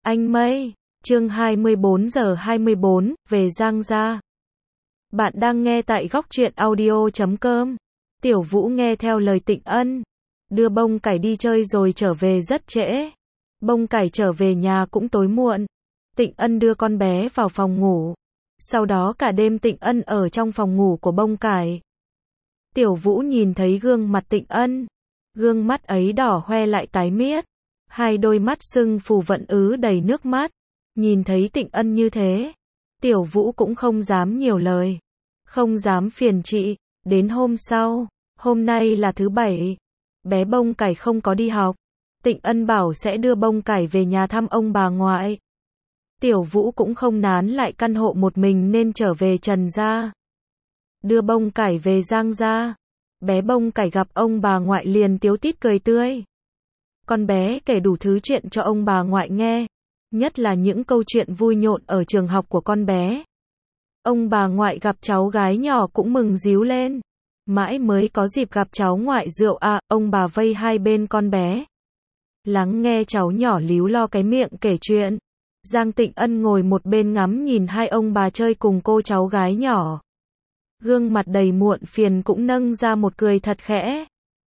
Anh Mây, chương 24 giờ 24, về Giang gia. Bạn đang nghe tại góc truyện audio.com. Tiểu Vũ nghe theo lời Tịnh Ân, đưa bông cải đi chơi rồi trở về rất trễ. Bông cải trở về nhà cũng tối muộn. Tịnh Ân đưa con bé vào phòng ngủ. Sau đó cả đêm Tịnh Ân ở trong phòng ngủ của bông cải. Tiểu Vũ nhìn thấy gương mặt Tịnh Ân. Gương mắt ấy đỏ hoe lại tái miết. Hai đôi mắt sưng phù vẫn ứ đầy nước mắt. Nhìn thấy Tịnh Ân như thế, Tiểu Vũ cũng không dám nhiều lời. Không dám phiền chị. Đến hôm sau, hôm nay là thứ Bảy. Bé bông cải không có đi học. Tịnh Ân bảo sẽ đưa bông cải về nhà thăm ông bà ngoại. Tiểu Vũ cũng không nán lại căn hộ một mình nên trở về Trần gia. Đưa bông cải về Giang gia. Bé bông cải gặp ông bà ngoại liền tíu tít cười tươi. Con bé kể đủ thứ chuyện cho ông bà ngoại nghe, nhất là những câu chuyện vui nhộn ở trường học của con bé. Ông bà ngoại gặp cháu gái nhỏ cũng mừng ríu lên. Mãi mới có dịp gặp cháu ngoại rượu à, ông bà vây hai bên con bé. Lắng nghe cháu nhỏ líu lo cái miệng kể chuyện. Giang Tịnh Ân ngồi một bên ngắm nhìn hai ông bà chơi cùng cô cháu gái nhỏ. Gương mặt đầy muộn phiền cũng nâng ra một cười thật khẽ.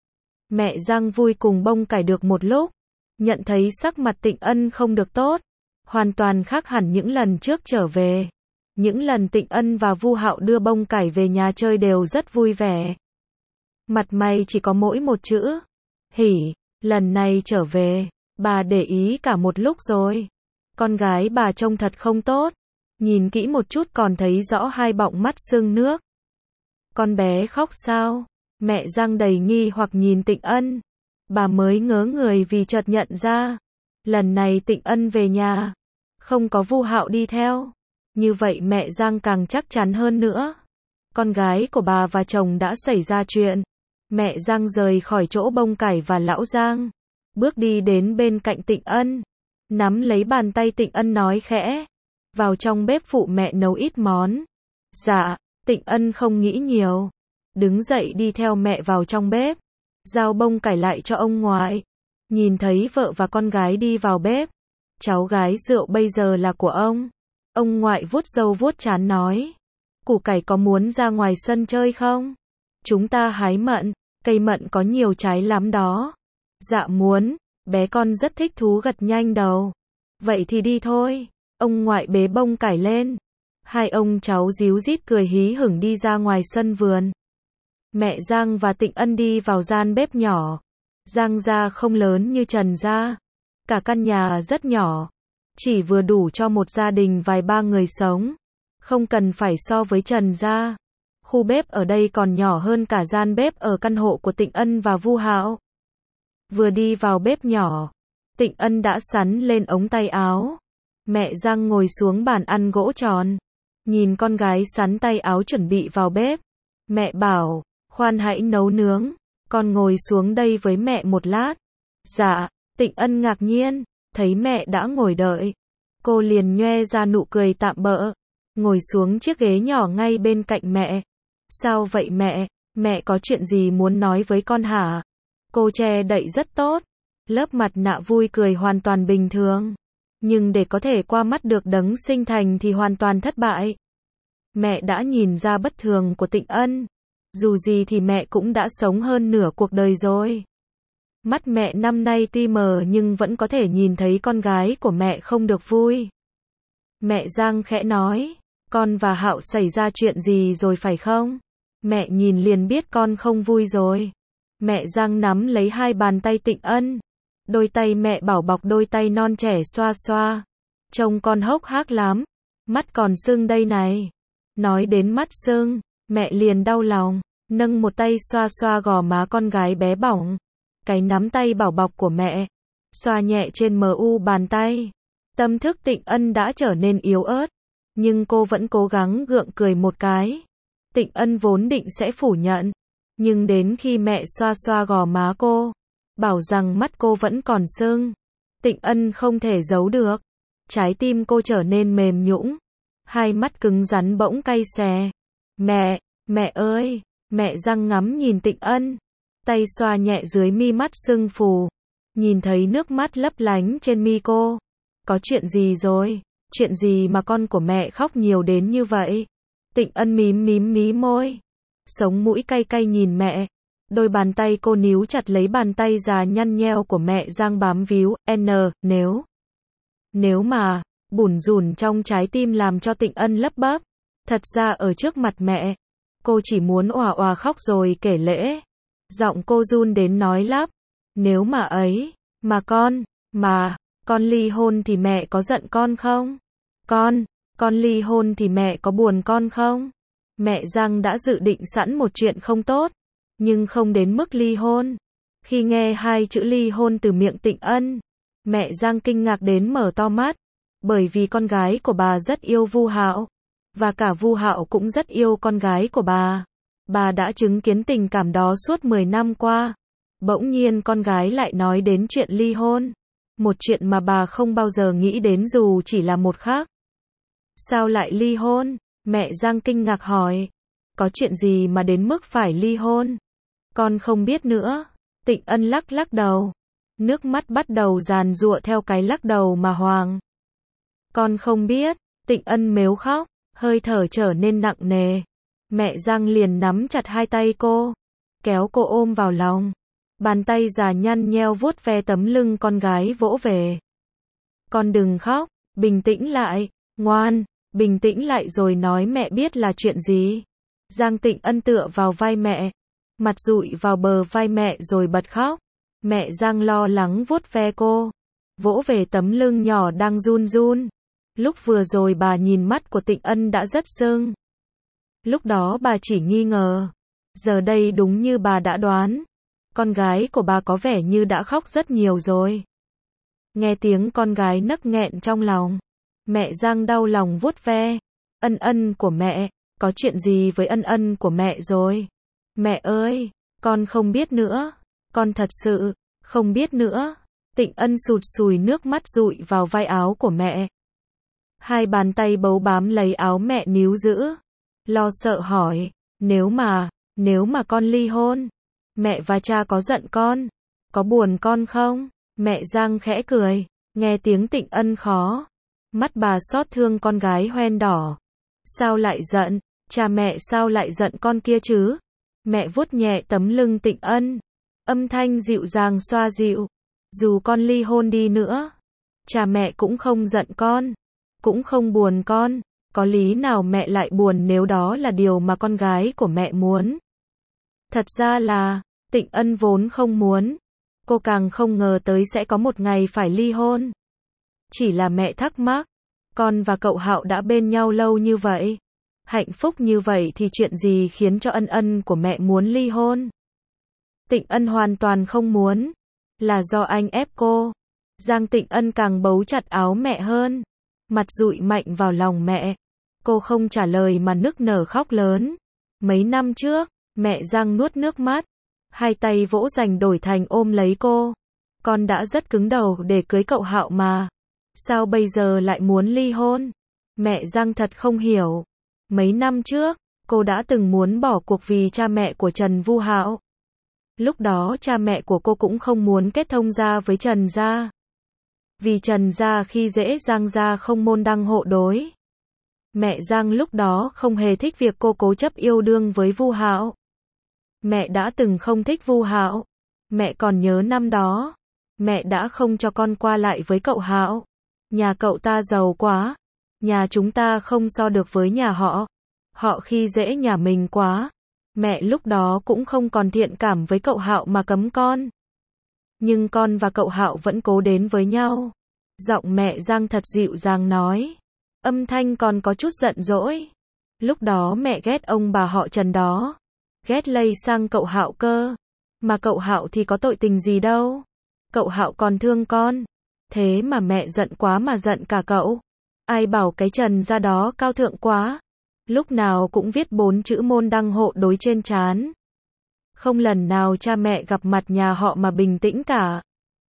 Mẹ Giang vui cùng bông cải được một lúc, nhận thấy sắc mặt Tịnh Ân không được tốt, hoàn toàn khác hẳn những lần trước trở về. Những lần Tịnh Ân và Vu Hạo đưa bông cải về nhà chơi đều rất vui vẻ. Mặt mày chỉ có mỗi một chữ, hỉ. Lần này trở về, bà để ý cả một lúc rồi. Con gái bà trông thật không tốt, nhìn kỹ một chút còn thấy rõ hai bọng mắt sưng nước. Con bé khóc sao? Mẹ Giang đầy nghi hoặc nhìn Tịnh Ân. Bà mới ngớ người vì chợt nhận ra, lần này Tịnh Ân về nhà, không có Vu Hạo đi theo. Như vậy mẹ Giang càng chắc chắn hơn nữa. Con gái của bà và chồng đã xảy ra chuyện. Mẹ Giang rời khỏi chỗ bông cải và lão Giang, bước đi đến bên cạnh Tịnh Ân, nắm lấy bàn tay Tịnh Ân nói khẽ, vào trong bếp phụ mẹ nấu ít món. Dạ. Tịnh Ân không nghĩ nhiều, đứng dậy đi theo mẹ vào trong bếp, giao bông cải lại cho ông ngoại. Nhìn thấy vợ và con gái đi vào bếp, cháu gái rượu bây giờ là của ông. Ông ngoại vuốt râu vuốt trán nói, củ cải có muốn ra ngoài sân chơi không? Chúng ta hái mận, cây mận có nhiều trái lắm đó. Dạ muốn, bé con rất thích thú gật nhanh đầu. Vậy thì đi thôi. Ông ngoại bế bông cải lên. Hai ông cháu díu dít cười hí hửng đi ra ngoài sân vườn. Mẹ Giang và Tịnh Ân đi vào gian bếp nhỏ. Giang gia không lớn như Trần gia. Cả căn nhà rất nhỏ, chỉ vừa đủ cho một gia đình vài ba người sống. Không cần phải so với Trần gia. Khu bếp ở đây còn nhỏ hơn cả gian bếp ở căn hộ của Tịnh Ân và Vu Hạo. Vừa đi vào bếp nhỏ, Tịnh Ân đã sắn lên ống tay áo. Mẹ Giang ngồi xuống bàn ăn gỗ tròn, nhìn con gái sắn tay áo chuẩn bị vào bếp. Mẹ bảo, khoan hãy nấu nướng, con ngồi xuống đây với mẹ một lát. Dạ. Tịnh Ân ngạc nhiên, thấy mẹ đã ngồi đợi. Cô liền nhoe ra nụ cười tạm bợ, ngồi xuống chiếc ghế nhỏ ngay bên cạnh mẹ. Sao vậy mẹ? Mẹ có chuyện gì muốn nói với con hả? Cô che đậy rất tốt, lớp mặt nạ vui cười hoàn toàn bình thường. Nhưng để có thể qua mắt được đấng sinh thành thì hoàn toàn thất bại. Mẹ đã nhìn ra bất thường của Tịnh Ân. Dù gì thì mẹ cũng đã sống hơn nửa cuộc đời rồi. Mắt mẹ năm nay tuy mờ nhưng vẫn có thể nhìn thấy con gái của mẹ không được vui. Mẹ Giang khẽ nói, con và Hạo xảy ra chuyện gì rồi phải không? Mẹ nhìn liền biết con không vui rồi. Mẹ Giang nắm lấy hai bàn tay Tịnh Ân. Đôi tay mẹ bảo bọc đôi tay non trẻ xoa xoa. Trông con hốc hác lắm. Mắt còn sưng đây này. Nói đến mắt sưng, mẹ liền đau lòng, nâng một tay xoa xoa gò má con gái bé bỏng. Cái nắm tay bảo bọc của mẹ, xoa nhẹ trên mu bàn tay. Tâm thức Tịnh Ân đã trở nên yếu ớt, nhưng cô vẫn cố gắng gượng cười một cái. Tịnh Ân vốn định sẽ phủ nhận, nhưng đến khi mẹ xoa xoa gò má cô, bảo rằng mắt cô vẫn còn sưng, Tịnh Ân không thể giấu được. Trái tim cô trở nên mềm nhũn, hai mắt cứng rắn bỗng cay xè. Mẹ ơi! Mẹ Giang ngắm nhìn Tịnh Ân, tay xoa nhẹ dưới mi mắt sưng phù, nhìn thấy nước mắt lấp lánh trên mi cô. Có chuyện gì rồi? Chuyện gì mà con của mẹ khóc nhiều đến như vậy? Tịnh Ân mím mí môi. Sống mũi cay cay nhìn mẹ. Đôi bàn tay cô níu chặt lấy bàn tay già nhăn nheo của mẹ Giang bám víu. Nếu mà, bủn rủn trong trái tim làm cho Tịnh Ân lấp bắp. Thật ra ở trước mặt mẹ, cô chỉ muốn òa òa khóc rồi kể lễ. Giọng cô run đến nói lắp. Nếu mà ấy, con ly hôn thì mẹ có giận con không? Con ly hôn thì mẹ có buồn con không? Mẹ Giang đã dự định sẵn một chuyện không tốt, nhưng không đến mức ly hôn. Khi nghe hai chữ ly hôn từ miệng Tịnh Ân, mẹ Giang kinh ngạc đến mở to mắt, bởi vì con gái của bà rất yêu Vu Hạo, và cả Vu Hạo cũng rất yêu con gái của bà. Bà đã chứng kiến tình cảm đó suốt 10 năm qua. Bỗng nhiên con gái lại nói đến chuyện ly hôn, một chuyện mà bà không bao giờ nghĩ đến dù chỉ là một khắc. Sao lại ly hôn? Mẹ Giang kinh ngạc hỏi. Có chuyện gì mà đến mức phải ly hôn? Con không biết nữa. Tịnh Ân lắc đầu. Nước mắt bắt đầu giàn giụa theo cái lắc đầu mà Hoàng. Con không biết. Tịnh Ân mếu khóc, hơi thở trở nên nặng nề. Mẹ Giang liền nắm chặt hai tay cô, kéo cô ôm vào lòng. Bàn tay già nhăn nheo vuốt ve tấm lưng con gái vỗ về. Con đừng khóc, bình tĩnh lại, ngoan, bình tĩnh lại rồi nói mẹ biết là chuyện gì. Giang Tịnh Ân tựa vào vai mẹ, mặt dụi vào bờ vai mẹ rồi bật khóc. Mẹ Giang lo lắng vuốt ve cô, vỗ về tấm lưng nhỏ đang run run. Lúc vừa rồi bà nhìn mắt của Tịnh Ân đã rất sưng. Lúc đó bà chỉ nghi ngờ. Giờ đây đúng như bà đã đoán. Con gái của bà có vẻ như đã khóc rất nhiều rồi. Nghe tiếng con gái nấc nghẹn trong lòng, mẹ Giang đau lòng vuốt ve. Ân Ân của mẹ, có chuyện gì với Ân Ân của mẹ rồi? Mẹ ơi, con không biết nữa. Con thật sự không biết nữa. Tịnh Ân sụt sùi nước mắt dụi vào vai áo của mẹ. Hai bàn tay bấu bám lấy áo mẹ níu giữ. Lo sợ hỏi, nếu mà con ly hôn, mẹ và cha có giận con, có buồn con không? Mẹ Giang khẽ cười, nghe tiếng Tịnh Ân khó. Mắt bà xót thương con gái hoen đỏ. Sao lại giận? Cha mẹ sao lại giận con kia chứ? Mẹ vuốt nhẹ tấm lưng Tịnh Ân, âm thanh dịu dàng xoa dịu. Dù con ly hôn đi nữa, cha mẹ cũng không giận con, cũng không buồn con. Có lý nào mẹ lại buồn nếu đó là điều mà con gái của mẹ muốn? Thật ra là, Tịnh Ân vốn không muốn. Cô càng không ngờ tới sẽ có một ngày phải ly hôn. Chỉ là mẹ thắc mắc, con và cậu Hạo đã bên nhau lâu như vậy, hạnh phúc như vậy thì chuyện gì khiến cho Ân Ân của mẹ muốn ly hôn? Tịnh Ân hoàn toàn không muốn, là do anh ép cô. Giang Tịnh Ân càng bấu chặt áo mẹ hơn, mặt dụi mạnh vào lòng mẹ. Cô không trả lời mà nức nở khóc lớn. Mấy năm trước, mẹ Giang nuốt nước mắt, hai tay vỗ dành đổi thành ôm lấy cô. Con đã rất cứng đầu để cưới cậu Hạo mà. Sao bây giờ lại muốn ly hôn? Mẹ Giang thật không hiểu. Mấy năm trước, cô đã từng muốn bỏ cuộc vì cha mẹ của Trần Vu Hạo. Lúc đó cha mẹ của cô cũng không muốn kết thông gia với Trần gia. Vì Trần gia khi dễ Giang gia không môn đăng hộ đối. Mẹ Giang lúc đó không hề thích việc cô cố chấp yêu đương với Vu Hạo. Mẹ đã từng không thích Vu Hạo. Mẹ còn nhớ năm đó, mẹ đã không cho con qua lại với cậu Hạo. Nhà cậu ta giàu quá, nhà chúng ta không so được với nhà họ. Họ khi dễ nhà mình quá. Mẹ lúc đó cũng không còn thiện cảm với cậu Hạo mà cấm con. Nhưng con và cậu Hạo vẫn cố đến với nhau. Giọng mẹ Giang thật dịu dàng nói. Âm thanh còn có chút giận dỗi. Lúc đó mẹ ghét ông bà họ Trần đó. Ghét lây sang cậu Hạo cơ. Mà cậu Hạo thì có tội tình gì đâu. Cậu Hạo còn thương con. Thế mà mẹ giận quá mà giận cả cậu. Ai bảo cái Trần gia đó cao thượng quá. Lúc nào cũng viết 4 chữ môn đăng hộ đối trên trán. Không lần nào cha mẹ gặp mặt nhà họ mà bình tĩnh cả.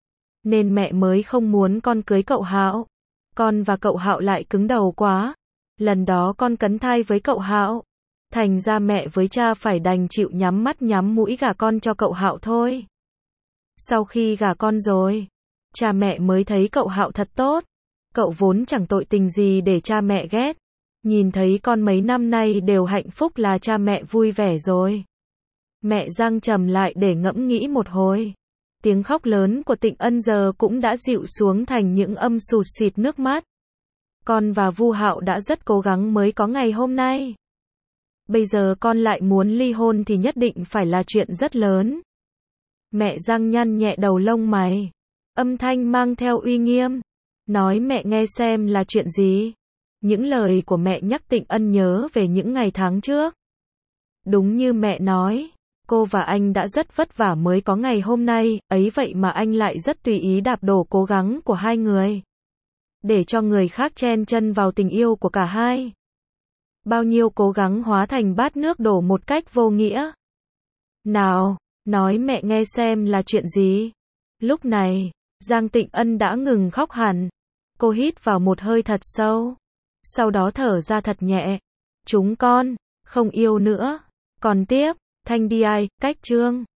Nên mẹ mới không muốn con cưới cậu Hạo. Con và cậu Hạo lại cứng đầu quá. Lần đó con cấn thai với cậu Hạo. Thành ra mẹ với cha phải đành chịu nhắm mắt nhắm mũi gả con cho cậu Hạo thôi. Sau khi gả con rồi, cha mẹ mới thấy cậu Hạo thật tốt. Cậu vốn chẳng tội tình gì để cha mẹ ghét. Nhìn thấy con mấy năm nay đều hạnh phúc là cha mẹ vui vẻ rồi. Mẹ Giang trầm lại để ngẫm nghĩ một hồi. Tiếng khóc lớn của Tịnh Ân giờ cũng đã dịu xuống thành những âm sụt sịt nước mắt. Con và Vu Hạo đã rất cố gắng mới có ngày hôm nay. Bây giờ con lại muốn ly hôn thì nhất định phải là chuyện rất lớn. Mẹ Giang nhăn nhẹ đầu lông mày. Âm thanh mang theo uy nghiêm. Nói mẹ nghe xem là chuyện gì. Những lời của mẹ nhắc Tịnh Ân nhớ về những ngày tháng trước. Đúng như mẹ nói, cô và anh đã rất vất vả mới có ngày hôm nay, ấy vậy mà anh lại rất tùy ý đạp đổ cố gắng của hai người. Để cho người khác chen chân vào tình yêu của cả hai. Bao nhiêu cố gắng hóa thành bát nước đổ một cách vô nghĩa. Nào, nói mẹ nghe xem là chuyện gì. Lúc này, Giang Tịnh Ân đã ngừng khóc hẳn. Cô hít vào một hơi thật sâu. Sau đó thở ra thật nhẹ. Chúng con không yêu nữa. Còn tiếp, Thanh Đi Ai, Cách Chương.